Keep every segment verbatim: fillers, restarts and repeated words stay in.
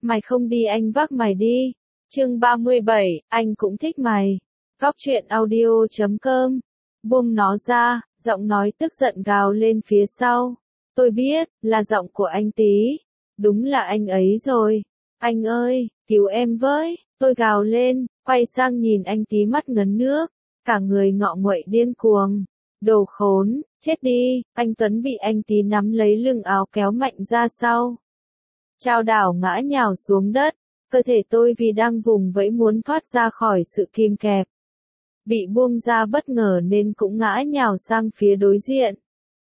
Mày không đi anh vác mày đi. Chương ba mươi bảy, anh cũng thích mày. Góc truyện audio chấm com. Buông nó ra, giọng nói tức giận gào lên phía sau. Tôi biết, là giọng của anh Tý. Đúng là anh ấy rồi. Anh ơi, cứu em với. Tôi gào lên, quay sang nhìn anh Tý mắt ngấn nước. Cả người ngọ nguậy điên cuồng. Đồ khốn, chết đi. Anh Tuấn bị anh Tý nắm lấy lưng áo kéo mạnh ra sau. Chao đảo ngã nhào xuống đất. Cơ thể tôi vì đang vùng vẫy muốn thoát ra khỏi sự kìm kẹp. Bị buông ra bất ngờ nên cũng ngã nhào sang phía đối diện.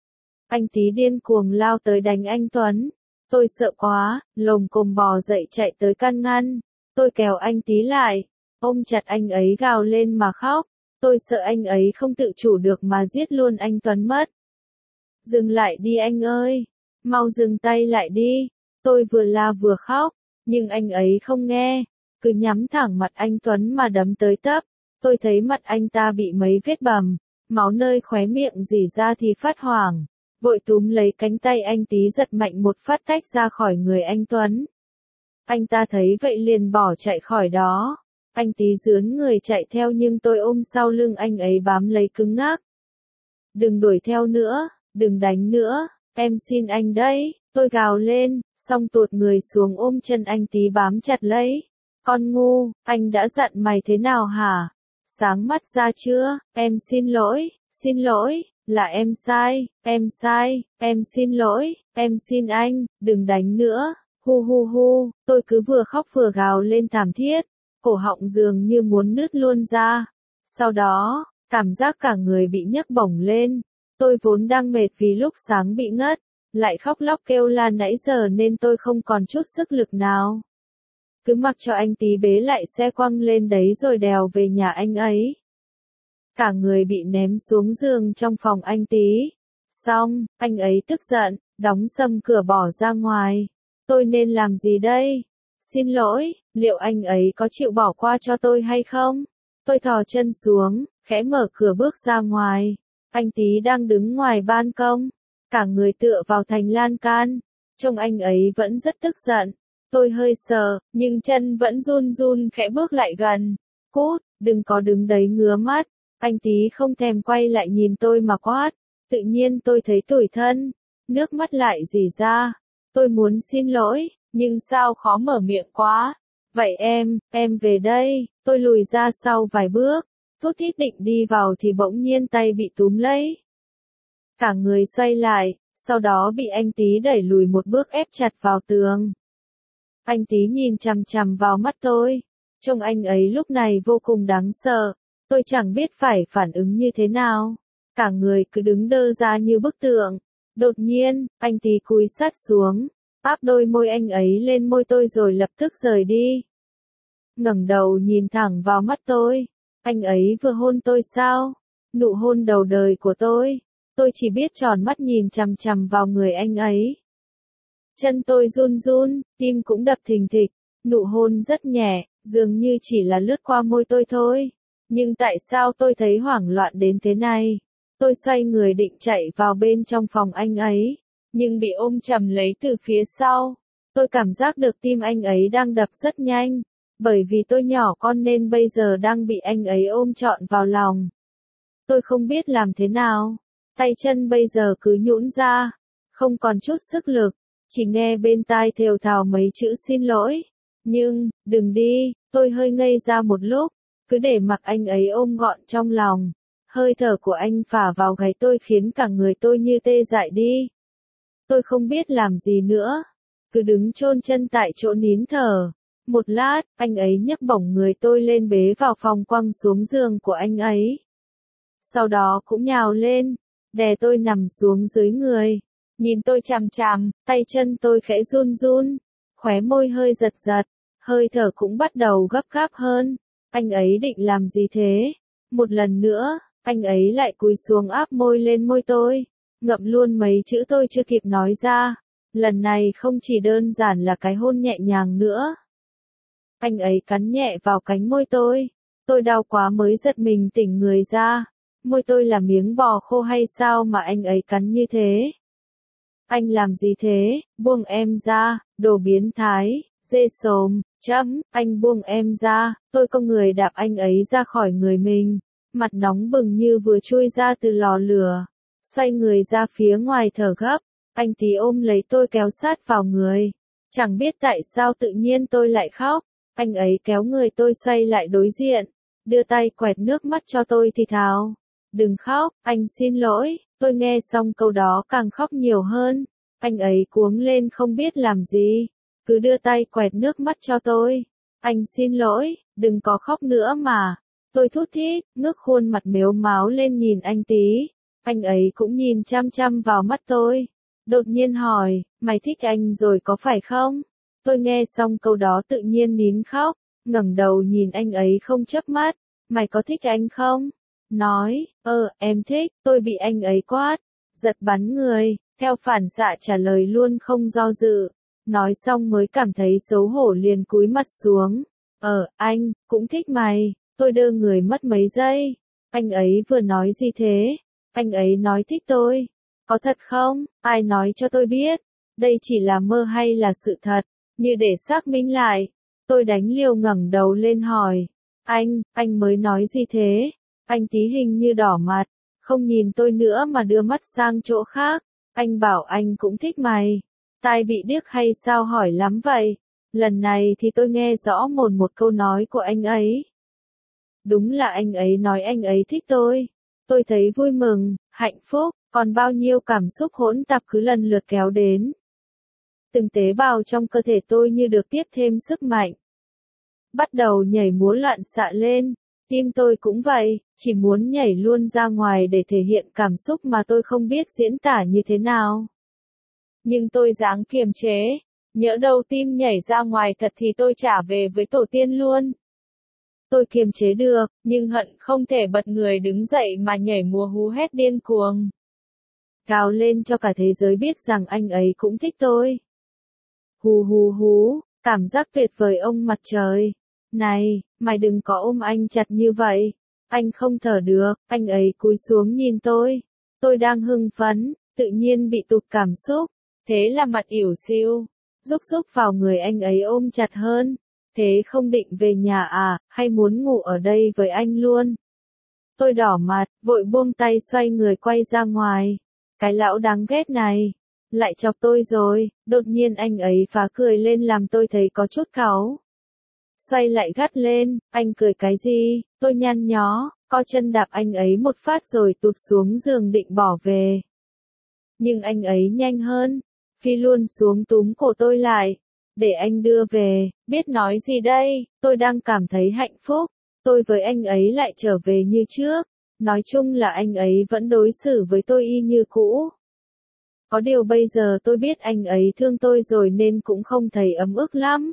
Anh Tý điên cuồng lao tới đánh anh Tuấn. Tôi sợ quá, lồm cồm bò dậy chạy tới can ngăn. Tôi kéo anh Tý lại, ôm chặt anh ấy gào lên mà khóc. Tôi sợ anh ấy không tự chủ được mà giết luôn anh Tuấn mất. Dừng lại đi anh ơi, mau dừng tay lại đi. Tôi vừa la vừa khóc, nhưng anh ấy không nghe, cứ nhắm thẳng mặt anh Tuấn mà đấm tới tấp. Tôi thấy mặt anh ta bị mấy vết bầm, máu nơi khóe miệng rỉ ra thì phát hoảng. Vội túm lấy cánh tay anh Tý giật mạnh một phát tách ra khỏi người anh Tuấn. Anh ta thấy vậy liền bỏ chạy khỏi đó. Anh Tý rướn người chạy theo nhưng tôi ôm sau lưng anh ấy bám lấy cứng ngắc. Đừng đuổi theo nữa, đừng đánh nữa, em xin anh đấy, tôi gào lên, xong tuột người xuống ôm chân anh Tý bám chặt lấy. Con ngu, anh đã dặn mày thế nào hả? Sáng mắt ra chưa? Em xin lỗi, xin lỗi, là em sai, em sai, em xin lỗi, em xin anh, đừng đánh nữa. Hu hu hu, tôi cứ vừa khóc vừa gào lên thảm thiết, cổ họng dường như muốn nứt luôn ra. Sau đó, cảm giác cả người bị nhấc bổng lên. Tôi vốn đang mệt vì lúc sáng bị ngất, lại khóc lóc kêu la nãy giờ nên tôi không còn chút sức lực nào. Cứ mặc cho anh Tý bế lại xe quăng lên đấy rồi đèo về nhà anh ấy. Cả người bị ném xuống giường trong phòng anh Tý. Xong, anh ấy tức giận, đóng sầm cửa bỏ ra ngoài. Tôi nên làm gì đây? Xin lỗi, liệu anh ấy có chịu bỏ qua cho tôi hay không? Tôi thò chân xuống, khẽ mở cửa bước ra ngoài. Anh Tý đang đứng ngoài ban công, cả người tựa vào thành lan can. Trông anh ấy vẫn rất tức giận. Tôi hơi sợ, nhưng chân vẫn run run khẽ bước lại gần. Cút, đừng có đứng đấy ngứa mắt. Anh Tý không thèm quay lại nhìn tôi mà quát. Tự nhiên tôi thấy tủi thân. Nước mắt lại rỉ ra. Tôi muốn xin lỗi, nhưng sao khó mở miệng quá. Vậy em, em về đây. Tôi lùi ra sau vài bước. Thút thít định đi vào thì bỗng nhiên tay bị túm lấy. Cả người xoay lại, sau đó bị anh Tý đẩy lùi một bước ép chặt vào tường. Anh Tý nhìn chằm chằm vào mắt tôi. Trông anh ấy lúc này vô cùng đáng sợ. Tôi chẳng biết phải phản ứng như thế nào. Cả người cứ đứng đơ ra như bức tượng. Đột nhiên, anh Tý cúi sát xuống, áp đôi môi anh ấy lên môi tôi rồi lập tức rời đi. Ngẩng đầu nhìn thẳng vào mắt tôi. Anh ấy vừa hôn tôi sao? Nụ hôn đầu đời của tôi. Tôi chỉ biết tròn mắt nhìn chằm chằm vào người anh ấy. Chân tôi run run, tim cũng đập thình thịch. Nụ hôn rất nhẹ, dường như chỉ là lướt qua môi tôi thôi. Nhưng tại sao tôi thấy hoảng loạn đến thế này? Tôi xoay người định chạy vào bên trong phòng anh ấy, nhưng bị ôm chầm lấy từ phía sau. Tôi cảm giác được tim anh ấy đang đập rất nhanh, bởi vì tôi nhỏ con nên bây giờ đang bị anh ấy ôm trọn vào lòng. Tôi không biết làm thế nào, tay chân bây giờ cứ nhũn ra, không còn chút sức lực, chỉ nghe bên tai thều thào mấy chữ xin lỗi. Nhưng, đừng đi, tôi hơi ngây ra một lúc, cứ để mặc anh ấy ôm gọn trong lòng. Hơi thở của anh phả vào gáy tôi khiến cả người tôi như tê dại đi. Tôi không biết làm gì nữa, cứ đứng chôn chân tại chỗ nín thở. Một lát, anh ấy nhấc bổng người tôi lên bế vào phòng quăng xuống giường của anh ấy. Sau đó cũng nhào lên, đè tôi nằm xuống dưới người. Nhìn tôi chằm chằm, tay chân tôi khẽ run run, khóe môi hơi giật giật, hơi thở cũng bắt đầu gấp gáp hơn. Anh ấy định làm gì thế? Một lần nữa, anh ấy lại cúi xuống áp môi lên môi tôi, ngậm luôn mấy chữ tôi chưa kịp nói ra. Lần này không chỉ đơn giản là cái hôn nhẹ nhàng nữa. Anh ấy cắn nhẹ vào cánh môi tôi. Tôi đau quá mới giật mình tỉnh người ra. Môi tôi là miếng bò khô hay sao mà anh ấy cắn như thế? Anh làm gì thế? Buông em ra, đồ biến thái. Dê xồm, chấm, anh buông em ra, tôi có người đạp anh ấy ra khỏi người mình. Mặt nóng bừng như vừa chui ra từ lò lửa. Xoay người ra phía ngoài thở gấp. Anh tí ôm lấy tôi kéo sát vào người. Chẳng biết tại sao tự nhiên tôi lại khóc. Anh ấy kéo người tôi xoay lại đối diện. Đưa tay quẹt nước mắt cho tôi thì thào. Đừng khóc, anh xin lỗi. Tôi nghe xong câu đó càng khóc nhiều hơn. Anh ấy cuống lên không biết làm gì. Cứ đưa tay quẹt nước mắt cho tôi. Anh xin lỗi, đừng có khóc nữa mà. Tôi thút thít, ngước khuôn mặt mếu máo lên nhìn anh tí. Anh ấy cũng nhìn chăm chăm vào mắt tôi. Đột nhiên hỏi, mày thích anh rồi có phải không? Tôi nghe xong câu đó tự nhiên nín khóc, ngẩng đầu nhìn anh ấy không chớp mắt. Mày có thích anh không? Nói, ơ, em thích, tôi bị anh ấy quát. Giật bắn người, theo phản xạ trả lời luôn không do dự. Nói xong mới cảm thấy xấu hổ liền cúi mặt xuống. Ờ, anh, cũng thích mày. Tôi đơ người mất mấy giây. Anh ấy vừa nói gì thế? Anh ấy nói thích tôi. Có thật không? Ai nói cho tôi biết? Đây chỉ là mơ hay là sự thật? Như để xác minh lại. Tôi đánh liều ngẩng đầu lên hỏi. Anh, anh mới nói gì thế? Anh tí hình như đỏ mặt. Không nhìn tôi nữa mà đưa mắt sang chỗ khác. Anh bảo anh cũng thích mày. Tai bị điếc hay sao hỏi lắm vậy? Lần này thì tôi nghe rõ một một câu nói của anh ấy. Đúng là anh ấy nói anh ấy thích tôi. Tôi thấy vui mừng, hạnh phúc, còn bao nhiêu cảm xúc hỗn tạp cứ lần lượt kéo đến. Từng tế bào trong cơ thể tôi như được tiếp thêm sức mạnh. Bắt đầu nhảy múa loạn xạ lên, tim tôi cũng vậy, chỉ muốn nhảy luôn ra ngoài để thể hiện cảm xúc mà tôi không biết diễn tả như thế nào. Nhưng tôi ráng kiềm chế, nhỡ đâu tim nhảy ra ngoài thật thì tôi trả về với tổ tiên luôn. Tôi kiềm chế được, nhưng hận không thể bật người đứng dậy mà nhảy múa hú hét điên cuồng. Gào lên cho cả thế giới biết rằng anh ấy cũng thích tôi. Hú hú hú, cảm giác tuyệt vời ông mặt trời. Này, mày đừng có ôm anh chặt như vậy. Anh không thở được, anh ấy cúi xuống nhìn tôi. Tôi đang hưng phấn, tự nhiên bị tụt cảm xúc. Thế là mặt ỉu xìu, rúc rúc vào người anh ấy ôm chặt hơn. Thế không định về nhà à, hay muốn ngủ ở đây với anh luôn? Tôi đỏ mặt, vội buông tay xoay người quay ra ngoài. Cái lão đáng ghét này, lại chọc tôi rồi. Đột nhiên anh ấy phá cười lên làm tôi thấy có chút cáu. Xoay lại gắt lên, anh cười cái gì? Tôi nhăn nhó, co chân đạp anh ấy một phát rồi tụt xuống giường định bỏ về. Nhưng anh ấy nhanh hơn, phi luôn xuống túm cổ tôi lại. Để anh đưa về, biết nói gì đây, tôi đang cảm thấy hạnh phúc. Tôi với anh ấy lại trở về như trước. Nói chung là anh ấy vẫn đối xử với tôi y như cũ. Có điều bây giờ tôi biết anh ấy thương tôi rồi nên cũng không thấy ấm ức lắm.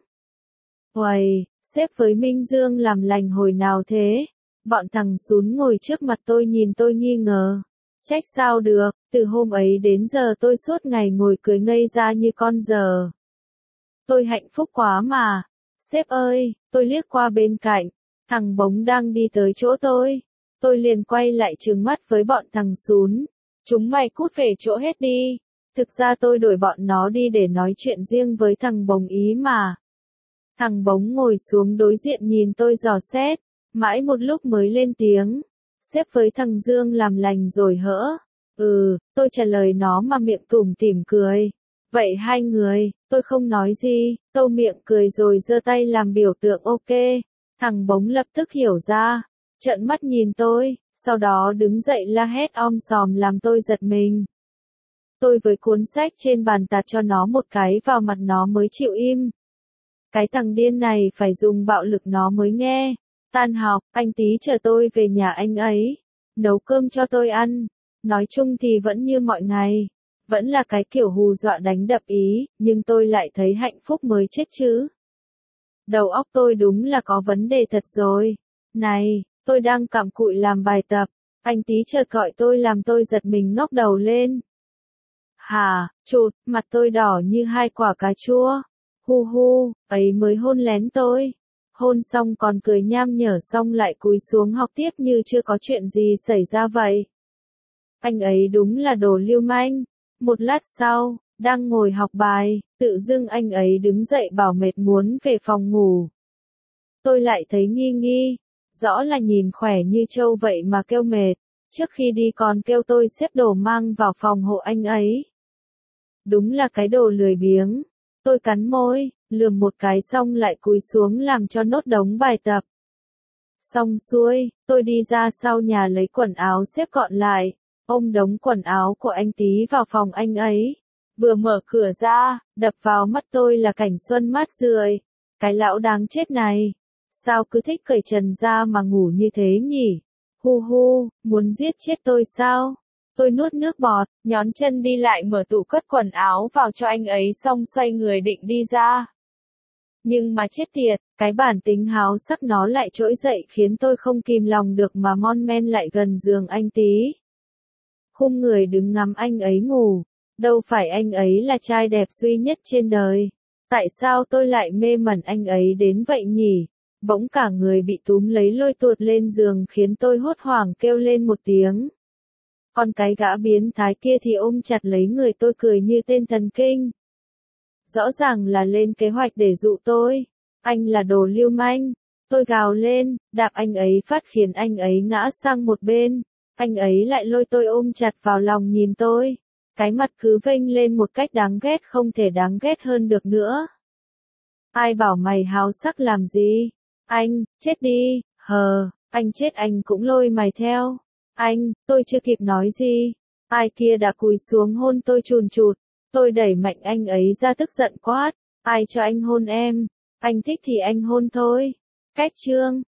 Uầy, sếp với Minh Dương làm lành hồi nào thế? Bọn thằng sún ngồi trước mặt tôi nhìn tôi nghi ngờ. Trách sao được, từ hôm ấy đến giờ tôi suốt ngày ngồi cười ngây ra như con giờ. Tôi hạnh phúc quá mà. Sếp ơi, tôi liếc qua bên cạnh. Thằng Bống đang đi tới chỗ tôi. Tôi liền quay lại trừng mắt với bọn thằng sún. Chúng mày cút về chỗ hết đi. Thực ra tôi đuổi bọn nó đi để nói chuyện riêng với thằng Bống ý mà. Thằng Bống ngồi xuống đối diện nhìn tôi dò xét. Mãi một lúc mới lên tiếng. Sếp với thằng Dương làm lành rồi hỡ. Ừ, tôi trả lời nó mà miệng tủm tỉm cười. Vậy hai người, tôi không nói gì, tô miệng cười rồi giơ tay làm biểu tượng ok. Thằng Bống lập tức hiểu ra, trợn mắt nhìn tôi, sau đó đứng dậy la hét om sòm làm tôi giật mình. Tôi với cuốn sách trên bàn tạt cho nó một cái vào mặt nó mới chịu im. Cái thằng điên này phải dùng bạo lực nó mới nghe. Tan học, anh tí chờ tôi về nhà anh ấy, nấu cơm cho tôi ăn. Nói chung thì vẫn như mọi ngày. Vẫn là cái kiểu hù dọa đánh đập ý, nhưng tôi lại thấy hạnh phúc mới chết chứ. Đầu óc tôi đúng là có vấn đề thật rồi. Này, tôi đang cặm cụi làm bài tập, anh tí chợt gọi tôi làm tôi giật mình ngóc đầu lên. Hà, chụt, mặt tôi đỏ như hai quả cà chua. Hu hu, ấy mới hôn lén tôi. Hôn xong còn cười nham nhở xong lại cúi xuống học tiếp như chưa có chuyện gì xảy ra vậy. Anh ấy đúng là đồ lưu manh. Một lát sau, đang ngồi học bài, tự dưng anh ấy đứng dậy bảo mệt muốn về phòng ngủ. Tôi lại thấy nghi nghi, rõ là nhìn khỏe như trâu vậy mà kêu mệt, trước khi đi còn kêu tôi xếp đồ mang vào phòng hộ anh ấy. Đúng là cái đồ lười biếng. Tôi cắn môi, lườm một cái xong lại cúi xuống làm cho nốt đống bài tập. Xong xuôi, tôi đi ra sau nhà lấy quần áo xếp gọn lại, ôm đống quần áo của anh Tý vào phòng anh ấy. Vừa mở cửa ra, đập vào mắt tôi là cảnh xuân mát rượi. Cái lão đáng chết này, sao cứ thích cởi trần ra mà ngủ như thế nhỉ? Hu hu, muốn giết chết tôi sao? Tôi nuốt nước bọt, nhón chân đi lại mở tủ cất quần áo vào cho anh ấy xong xoay người định đi ra. Nhưng mà chết tiệt, cái bản tính háo sắc nó lại trỗi dậy khiến tôi không kìm lòng được mà mon men lại gần giường anh Tý. Khum người đứng ngắm anh ấy ngủ, đâu phải anh ấy là trai đẹp duy nhất trên đời. Tại sao tôi lại mê mẩn anh ấy đến vậy nhỉ? Bỗng cả người bị túm lấy lôi tuột lên giường khiến tôi hốt hoảng kêu lên một tiếng. Còn cái gã biến thái kia thì ôm chặt lấy người tôi cười như tên thần kinh. Rõ ràng là lên kế hoạch để dụ tôi. Anh là đồ lưu manh. Tôi gào lên, đạp anh ấy phát khiến anh ấy ngã sang một bên. Anh ấy lại lôi tôi ôm chặt vào lòng nhìn tôi. Cái mặt cứ vênh lên một cách đáng ghét không thể đáng ghét hơn được nữa. Ai bảo mày háo sắc làm gì? Anh, chết đi, hờ, anh chết anh cũng lôi mày theo. Anh, tôi chưa kịp nói gì. Ai kia đã cúi xuống hôn tôi chùn chụt. Tôi đẩy mạnh anh ấy ra tức giận quát. Ai cho anh hôn em? Anh thích thì anh hôn thôi. Cách chương.